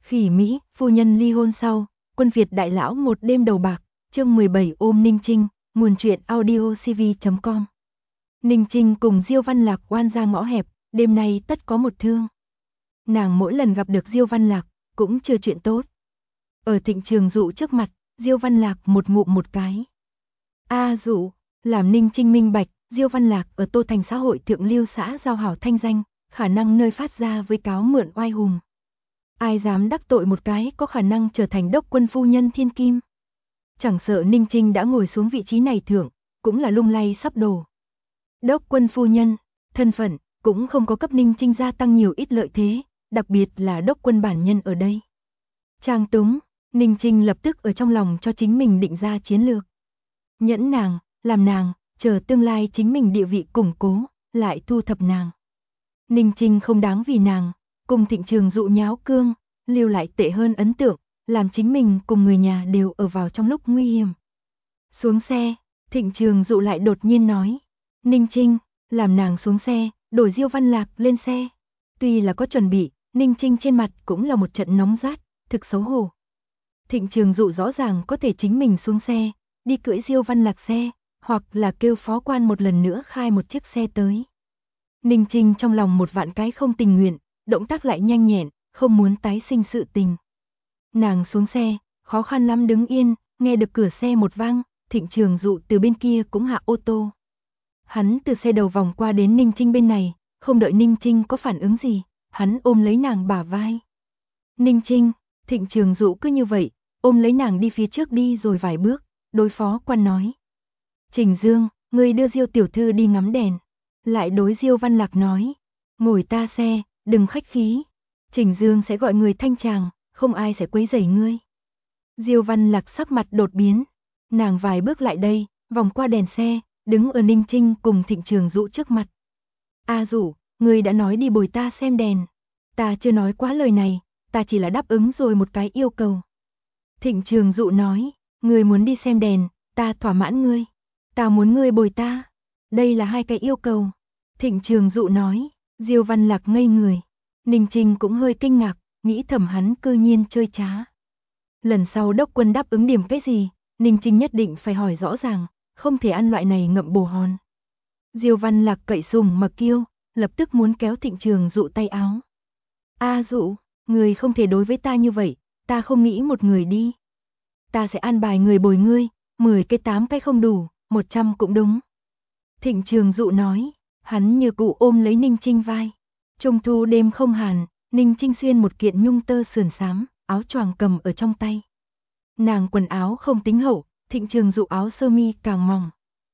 Khỉ Mỹ, phu nhân ly hôn sau, quân Việt đại lão một đêm đầu bạc, chương 17 ôm Ninh Trinh, nguồn truyện audiocv.com. Ninh Trinh cùng Diêu Văn Lạc oan ra ngõ hẹp, đêm nay tất có một thương. Nàng mỗi lần gặp được Diêu Văn Lạc, cũng chưa chuyện tốt. Ở Thịnh Trường Dụ trước mặt, Diêu Văn Lạc một ngụm một cái. Dụ, làm Ninh Trinh minh bạch, Diêu Văn Lạc ở Tô Thành xã hội thượng lưu xã giao hảo thanh danh, khả năng nơi phát ra với cáo mượn oai hùng. Ai dám đắc tội một cái có khả năng trở thành đốc quân phu nhân thiên kim. Chẳng sợ Ninh Trinh đã ngồi xuống vị trí này thượng, cũng là lung lay sắp đổ. Đốc quân phu nhân, thân phận, cũng không có cấp Ninh Trinh gia tăng nhiều ít lợi thế, đặc biệt là đốc quân bản nhân ở đây. Trang túng, Ninh Trinh lập tức ở trong lòng cho chính mình định ra chiến lược. Nhẫn nàng, làm nàng, chờ tương lai chính mình địa vị củng cố, lại thu thập nàng. Ninh Trinh không đáng vì nàng, cùng Thịnh Trường Dụ nháo cương, lưu lại tệ hơn ấn tượng, làm chính mình cùng người nhà đều ở vào trong lúc nguy hiểm. Xuống xe, Thịnh Trường Dụ lại đột nhiên nói. Ninh Trinh, làm nàng xuống xe, đổi Diêu Văn Lạc lên xe. Tuy là có chuẩn bị, Ninh Trinh trên mặt cũng là một trận nóng rát, thực xấu hổ. Thịnh Trường Dụ rõ ràng có thể chính mình xuống xe, đi cưỡi Diêu Văn Lạc xe, hoặc là kêu phó quan một lần nữa khai một chiếc xe tới. Ninh Trinh trong lòng một vạn cái không tình nguyện, động tác lại nhanh nhẹn, không muốn tái sinh sự tình. Nàng xuống xe, khó khăn lắm đứng yên, nghe được cửa xe một vang, Thịnh Trường Dụ từ bên kia cũng hạ ô tô. Hắn từ xe đầu vòng qua đến Ninh Trinh bên này, không đợi Ninh Trinh có phản ứng gì, hắn ôm lấy nàng bả vai. Ninh Trinh, Thịnh Trường Dụ cứ như vậy, ôm lấy nàng đi phía trước đi rồi vài bước, đối phó quan nói. Trình Dương, ngươi đưa Diêu tiểu thư đi ngắm đèn. Lại đối Diêu Văn Lạc nói, ngồi ta xe, đừng khách khí. Trình Dương sẽ gọi người thanh tràng, không ai sẽ quấy rầy ngươi. Diêu Văn Lạc sắc mặt đột biến, nàng vài bước lại đây, vòng qua đèn xe, đứng ở Ninh Trinh cùng Thịnh Trường Dụ trước mặt. Dụ, ngươi đã nói đi bồi ta xem đèn. Ta chưa nói quá lời này, ta chỉ là đáp ứng rồi một cái yêu cầu. Thịnh Trường Dụ nói, ngươi muốn đi xem đèn, ta thỏa mãn ngươi. Ta muốn ngươi bồi ta. Đây là hai cái yêu cầu. Thịnh Trường Dụ nói, Diêu Văn Lạc ngây người. Ninh Trinh cũng hơi kinh ngạc, nghĩ thầm hắn cư nhiên chơi trá. Lần sau đốc quân đáp ứng điểm cái gì, Ninh Trinh nhất định phải hỏi rõ ràng, không thể ăn loại này ngậm bồ hòn. Diêu Văn Lạc cậy sùng mà kêu, lập tức muốn kéo Thịnh Trường Dụ tay áo. Dụ, người không thể đối với ta như vậy, ta không nghĩ một người đi. Ta sẽ an bài người bồi ngươi, 10 cái 8 cái không đủ, 100 cũng đúng. Thịnh Trường Dụ nói, hắn như cụ ôm lấy Ninh Trinh vai. Trung thu đêm không hàn, Ninh Trinh xuyên một kiện nhung tơ sườn xám, áo choàng cầm ở trong tay. Nàng quần áo không tính hậu, Thịnh Trường Dụ áo sơ mi càng mỏng.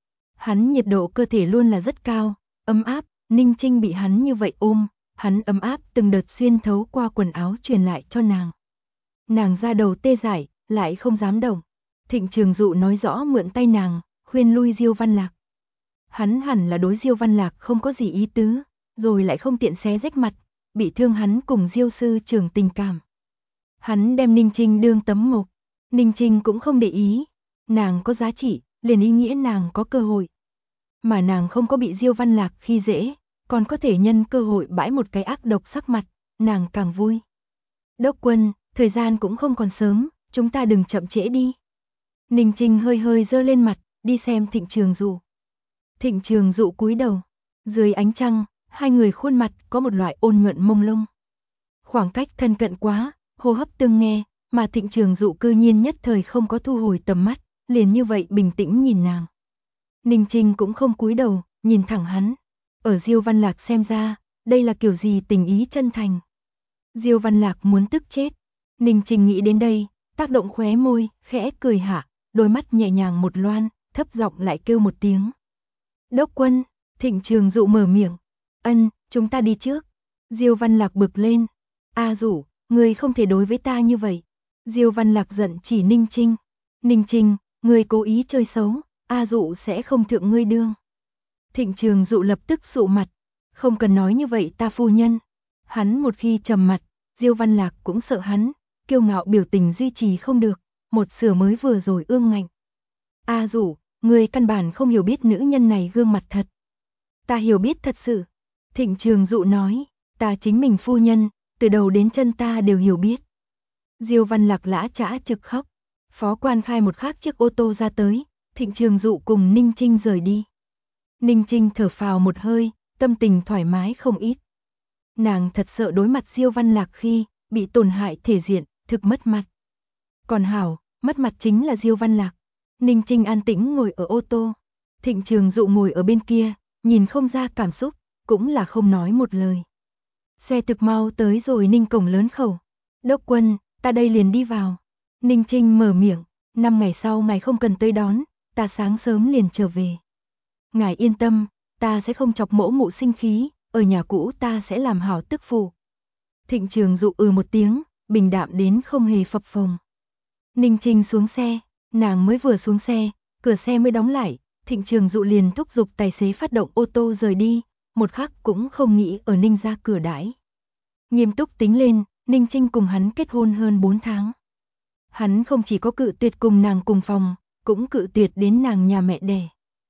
Hắn nhiệt độ cơ thể luôn là rất cao, ấm áp, Ninh Trinh bị hắn như vậy ôm, hắn ấm áp từng đợt xuyên thấu qua quần áo truyền lại cho nàng. Nàng ra đầu tê dại, lại không dám động. Thịnh Trường Dụ nói rõ mượn tay nàng, khuyên lui Diêu Văn Lạc. Hắn hẳn là đối Diêu Văn Lạc không có gì ý tứ, rồi lại không tiện xé rách mặt, bị thương hắn cùng Diêu sư trưởng tình cảm. Hắn đem Ninh Trinh đương tấm mộc, Ninh Trinh cũng không để ý, nàng có giá trị, liền ý nghĩa nàng có cơ hội. Mà nàng không có bị Diêu Văn Lạc khi dễ, còn có thể nhân cơ hội bãi một cái ác độc sắc mặt, nàng càng vui. Đốc quân, thời gian cũng không còn sớm, chúng ta đừng chậm trễ đi. Ninh Trinh hơi hơi giơ lên mặt, đi xem Thịnh Trường Dụ. Thịnh Trường Dụ cúi đầu, dưới ánh trăng, hai người khuôn mặt có một loại ôn nhuận mông lung. Khoảng cách thân cận quá, hô hấp tương nghe, mà Thịnh Trường Dụ cư nhiên nhất thời không có thu hồi tầm mắt, liền như vậy bình tĩnh nhìn nàng. Ninh Trinh cũng không cúi đầu, nhìn thẳng hắn. Ở Diêu Văn Lạc xem ra, đây là kiểu gì tình ý chân thành. Diêu Văn Lạc muốn tức chết. Ninh Trinh nghĩ đến đây, tác động khóe môi, khẽ cười hạ, đôi mắt nhẹ nhàng một loan, thấp giọng lại kêu một tiếng. Đốc quân, Thịnh Trường Dụ mở miệng. Chúng ta đi trước. Diêu Văn Lạc bực lên. Dụ, ngươi không thể đối với ta như vậy. Diêu Văn Lạc giận chỉ Ninh Trinh. Ninh Trinh, ngươi cố ý chơi xấu, Dụ sẽ không thượng ngươi đương. Thịnh Trường Dụ lập tức sụ mặt. Không cần nói như vậy ta phu nhân. Hắn một khi trầm mặt, Diêu Văn Lạc cũng sợ hắn, kiêu ngạo biểu tình duy trì không được, một sửa mới vừa rồi ương ngạnh. Dụ, ngươi căn bản không hiểu biết nữ nhân này gương mặt thật. Ta hiểu biết thật sự. Thịnh Trường Dụ nói, ta chính mình phu nhân, từ đầu đến chân ta đều hiểu biết. Diêu Văn Lạc lã chã trực khóc. Phó quan khai một khác chiếc ô tô ra tới, Thịnh Trường Dụ cùng Ninh Trinh rời đi. Ninh Trinh thở phào một hơi, tâm tình thoải mái không ít. Nàng thật sợ đối mặt Diêu Văn Lạc khi bị tổn hại thể diện, thực mất mặt. Còn hảo, mất mặt chính là Diêu Văn Lạc. Ninh Trinh an tĩnh ngồi ở ô tô. Thịnh Trường Dụ ngồi ở bên kia, nhìn không ra cảm xúc, cũng là không nói một lời. Xe thực mau tới rồi Ninh cổng lớn khẩu. Đốc quân, ta đây liền đi vào. Ninh Trinh mở miệng, 5 ngày sau mày không cần tới đón, ta sáng sớm liền trở về. Ngài yên tâm, ta sẽ không chọc mỗ mụ sinh khí, ở nhà cũ ta sẽ làm hảo tức phụ. Thịnh Trường Dụ một tiếng, bình đạm đến không hề phập phồng. Ninh Trinh xuống xe, nàng mới vừa xuống xe, cửa xe mới đóng lại, Thịnh Trường Dụ liền thúc giục tài xế phát động ô tô rời đi, một khắc cũng không nghĩ ở Ninh ra cửa đãi. Nghiêm túc tính lên, Ninh Trinh cùng hắn kết hôn hơn 4 tháng. Hắn không chỉ có cự tuyệt cùng nàng cùng phòng, cũng cự tuyệt đến nàng nhà mẹ đẻ.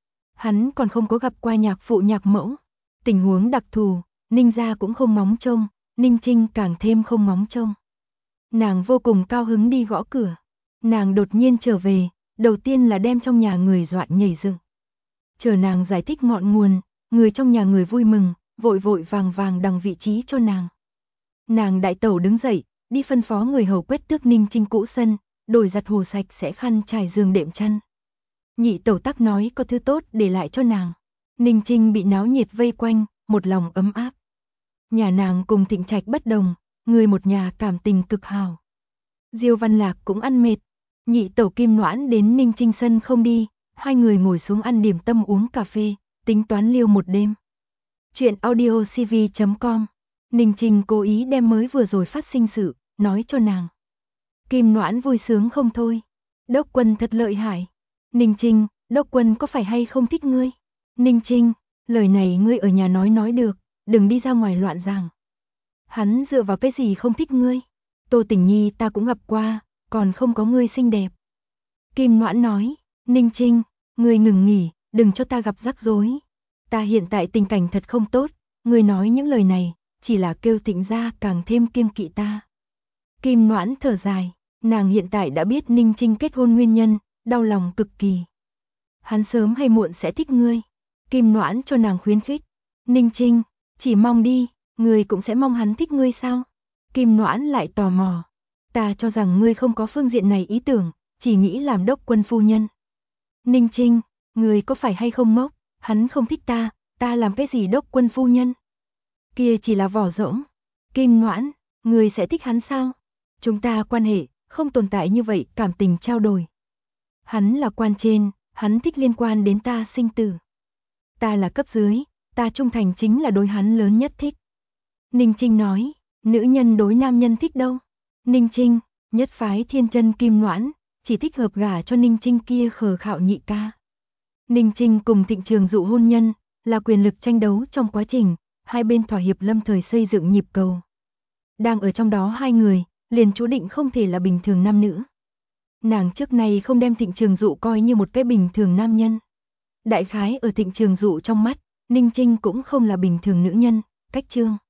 Hắn còn không có gặp qua nhạc phụ nhạc mẫu. Tình huống đặc thù, Ninh gia cũng không móng trông, Ninh Trinh càng thêm không móng trông. Nàng vô cùng cao hứng đi gõ cửa. Nàng đột nhiên trở về, đầu tiên là đem trong nhà người dọa nhảy dựng. Chờ nàng giải thích ngọn nguồn, người trong nhà người vui mừng, vội vội vàng vàng đằng vị trí cho nàng. Nàng đại tẩu đứng dậy, đi phân phó người hầu quét tước Ninh Trinh cũ sân, đổi giặt hồ sạch sẽ khăn trải giường đệm chăn. Nhị tẩu tắc nói có thứ tốt để lại cho nàng. Ninh Trinh bị náo nhiệt vây quanh, một lòng ấm áp. Nhà nàng cùng Thịnh Trạch bất đồng, người một nhà cảm tình cực hào. Diêu Văn Lạc cũng ăn mệt, nhị tẩu Kim Noãn đến Ninh Trinh sân không đi, hai người ngồi xuống ăn điểm tâm uống cà phê, tính toán liêu một đêm. Chuyện audiocv.com. Ninh Trinh cố ý đem mới vừa rồi phát sinh sự, nói cho nàng. Kim Noãn vui sướng không thôi. Đốc quân thật lợi hại. Ninh Trinh, đốc quân có phải hay không thích ngươi? Ninh Trinh, lời này ngươi ở nhà nói được, đừng đi ra ngoài loạn giảng. Hắn dựa vào cái gì không thích ngươi? Tô Tình Nhi ta cũng gặp qua, còn không có ngươi xinh đẹp. Kim Noãn nói, Ninh Trinh, ngươi ngừng nghỉ, đừng cho ta gặp rắc rối. Ta hiện tại tình cảnh thật không tốt, ngươi nói những lời này, chỉ là kêu Thịnh gia càng thêm kiêng kỵ ta. Kim Noãn thở dài, nàng hiện tại đã biết Ninh Trinh kết hôn nguyên nhân, đau lòng cực kỳ. Hắn sớm hay muộn sẽ thích ngươi. Kim Noãn cho nàng khuyến khích. Ninh Trinh, chỉ mong đi, ngươi cũng sẽ mong hắn thích ngươi sao? Kim Noãn lại tò mò. Ta cho rằng ngươi không có phương diện này ý tưởng, chỉ nghĩ làm đốc quân phu nhân. Ninh Trinh, ngươi có phải hay không ngốc? Hắn không thích ta, ta làm cái gì đốc quân phu nhân? Kia chỉ là vỏ rỗng. Kim Noãn, ngươi sẽ thích hắn sao? Chúng ta quan hệ, không tồn tại như vậy cảm tình trao đổi. Hắn là quan trên, hắn thích liên quan đến ta sinh tử. Ta là cấp dưới, ta trung thành chính là đối hắn lớn nhất thích. Ninh Trinh nói, nữ nhân đối nam nhân thích đâu? Ninh Trinh, nhất phái thiên chân Kim Noãn, chỉ thích hợp gả cho Ninh Trinh kia khờ khạo nhị ca. Ninh Trinh cùng Thịnh Trường Dụ hôn nhân, là quyền lực tranh đấu trong quá trình, hai bên thỏa hiệp lâm thời xây dựng nhịp cầu. Đang ở trong đó hai người, liền chú định không thể là bình thường nam nữ. Nàng trước này không đem Thịnh Trường Dụ coi như một cái bình thường nam nhân. Đại khái ở Thịnh Trường Dụ trong mắt, Ninh Trinh cũng không là bình thường nữ nhân, cách chương.